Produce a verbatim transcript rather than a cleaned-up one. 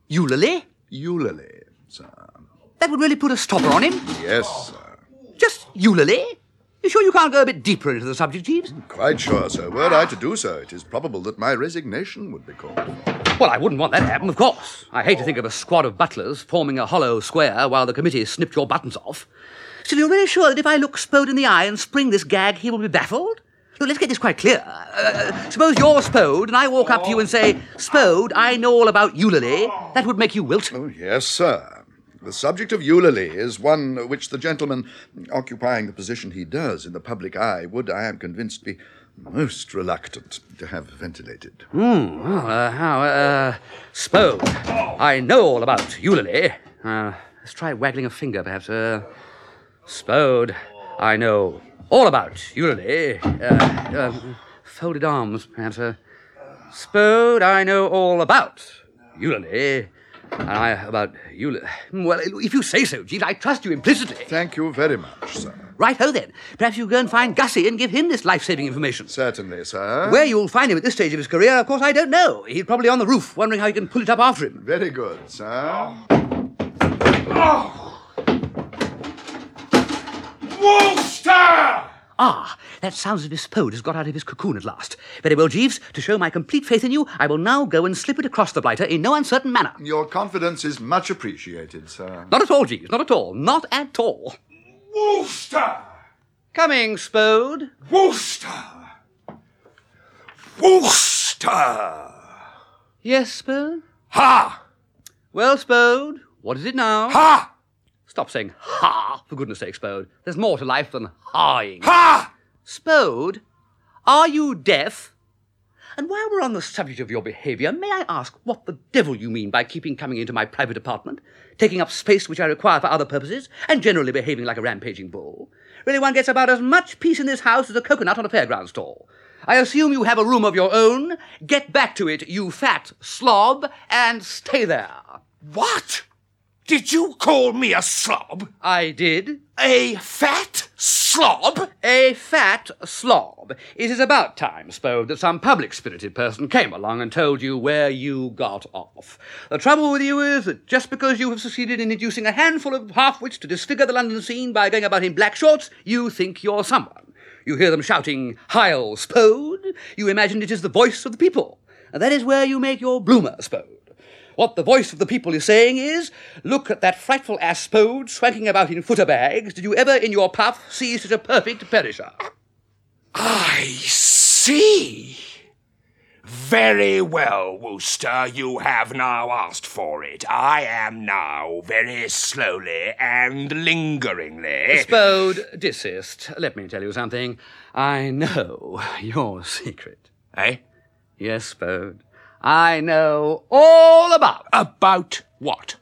Eulalie? Eulalie, sir. That would really put a stopper on him. Yes, sir. Just Eulalie? You sure you can't go a bit deeper into the subject, Jeeves? Quite sure, sir. Were I to do so, it is probable that my resignation would be called for. Well, I wouldn't want that to happen, of course. I hate to think of a squad of butlers forming a hollow square while the committee snipped your buttons off. Still, you're really sure that if I look Spode in the eye and spring this gag, he will be baffled? Look, let's get this quite clear. Uh, suppose you're Spode and I walk up to you and say, Spode, I know all about Eulalie. That would make you wilt. Oh, yes, sir. The subject of Eulalie is one which the gentleman occupying the position he does in the public eye would, I am convinced, be most reluctant to have ventilated. Hmm, well, uh, how, uh, Spode, I know all about Eulalie. Uh, let's try waggling a finger, perhaps. Uh, Spode, I know all about Eulalie. Uh, uh, folded arms, perhaps. Uh, Spode, I know all about Eulalie. And I, about Eulalie. Well, if you say so, Jeeves, I trust you implicitly. Thank you very much, sir. Right-ho, then. Perhaps you go and find Gussie and give him this life-saving information. Certainly, sir. Where you'll find him at this stage of his career, of course, I don't know. He's probably on the roof, wondering how he can pull it up after him. Very good, sir. Oh. Wooster! Ah, that sounds as if Spode has got out of his cocoon at last. Very well, Jeeves. To show my complete faith in you, I will now go and slip it across the blighter in no uncertain manner. Your confidence is much appreciated, sir. Not at all, Jeeves. Not at all. Not at all. Wooster! Coming, Spode. Wooster! Wooster! Yes, Spode? Ha! Well, Spode, what is it now? Ha! Stop saying ha, for goodness sake, Spode. There's more to life than ha-ing. Ha! Spode, are you deaf? And while we're on the subject of your behaviour, may I ask what the devil you mean by keeping coming into my private apartment, taking up space which I require for other purposes, and generally behaving like a rampaging bull? Really, one gets about as much peace in this house as a coconut on a fairground stall. I assume you have a room of your own. Get back to it, you fat slob, and stay there. What? Did you call me a slob? I did. A fat slob? A fat slob. It is about time, Spode, that some public-spirited person came along and told you where you got off. The trouble with you is that just because you have succeeded in inducing a handful of half-wits to disfigure the London scene by going about in black shorts, you think you're someone. You hear them shouting, "Heil, Spode!" You imagine it is the voice of the people. And that is where you make your bloomer, Spode. What the voice of the people is saying is, look at that frightful ass Spode swanking about in footer bags. Did you ever in your puff see such a perfect perisher? I see. Very well, Wooster, you have now asked for it. I am now, very slowly and lingeringly... Spode, desist. Let me tell you something. I know your secret. Eh? Yes, Spode. I know all about... About what?